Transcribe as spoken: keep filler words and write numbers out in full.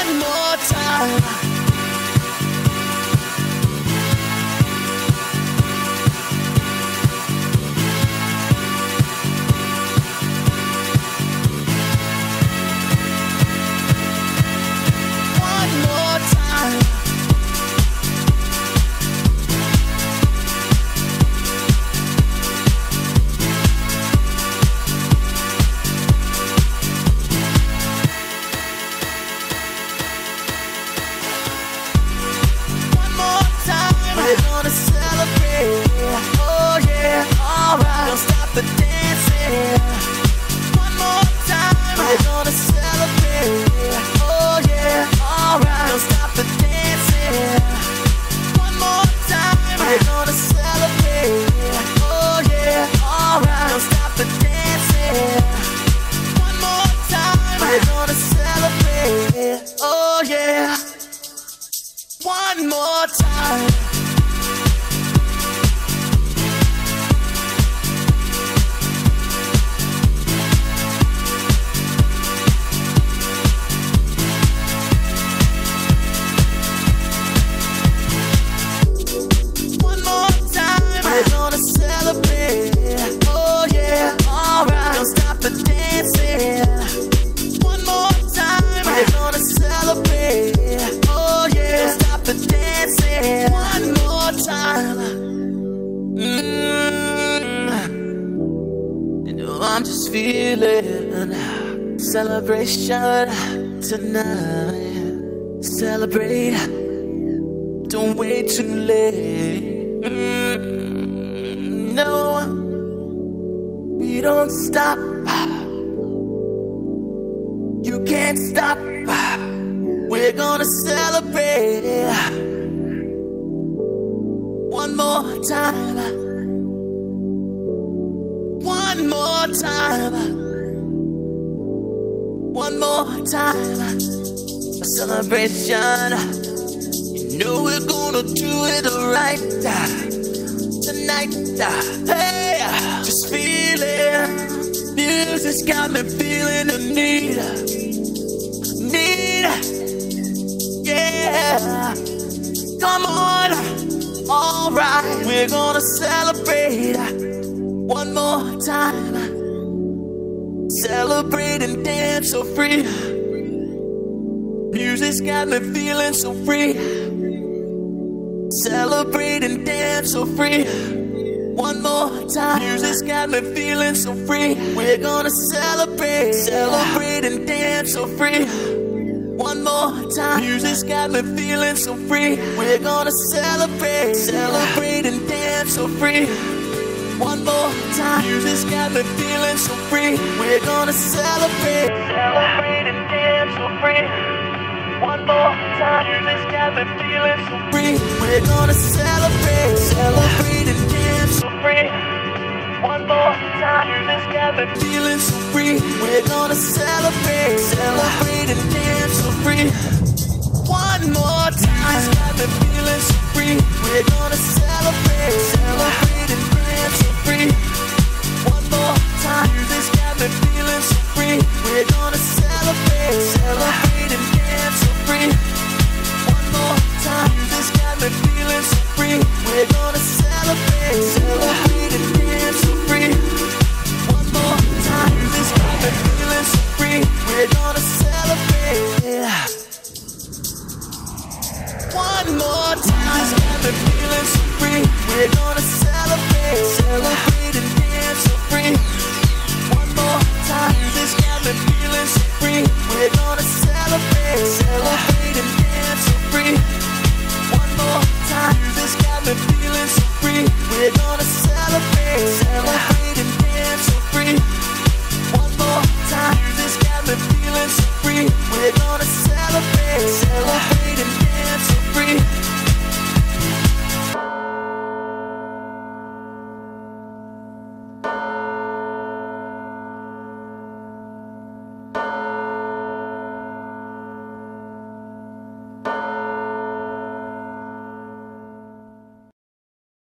one more time. One more time. I'm just feeling celebration tonight. Celebrate, don't wait too late. Mm, no, we don't stop. You can't stop. We're gonna celebrate one more time. One more time, one more time, a celebration. You know we're gonna do it right tonight. Hey, just feeling, music's got me feeling the need, need, yeah. Come on, alright, we're gonna celebrate. One more time, celebrate and dance so free. Music's got me feeling so free. Celebrate and dance so free. One more time, music's got me feeling so free. We're gonna celebrate, celebrate and dance so free. One more time, music's got me feeling so free. We're gonna celebrate, celebrate and dance so free. One more time, music's got me feeling so free. We're gonna celebrate, celebrate and dance so free. One more time, music's got me feeling so free. We're gonna celebrate, celebrate and dance so free. One more time, music's got me feeling so free. We're gonna celebrate, celebrate and dance so free. One more time, music's got me feeling so free. We're gonna celebrate, celebrate and dance so free. One more time, music's got me feeling so free. We're gonna celebrate, celebrate and dance so free. One more time, music's got me feeling so free. We're gonna celebrate, celebrate and dance so free. One more time, music's got me feeling so free. We're gonna celebrate. One more time, music's got me feeling so free. We're gonna celebrate, celebrate and dance so free. One more time, music's got me feeling so free. We're gonna celebrate, celebrate and dance so free. One more time, music's got me feeling so free. We're gonna celebrate, celebrate and dance so free. One more time, music's got me feeling so free. We're gonna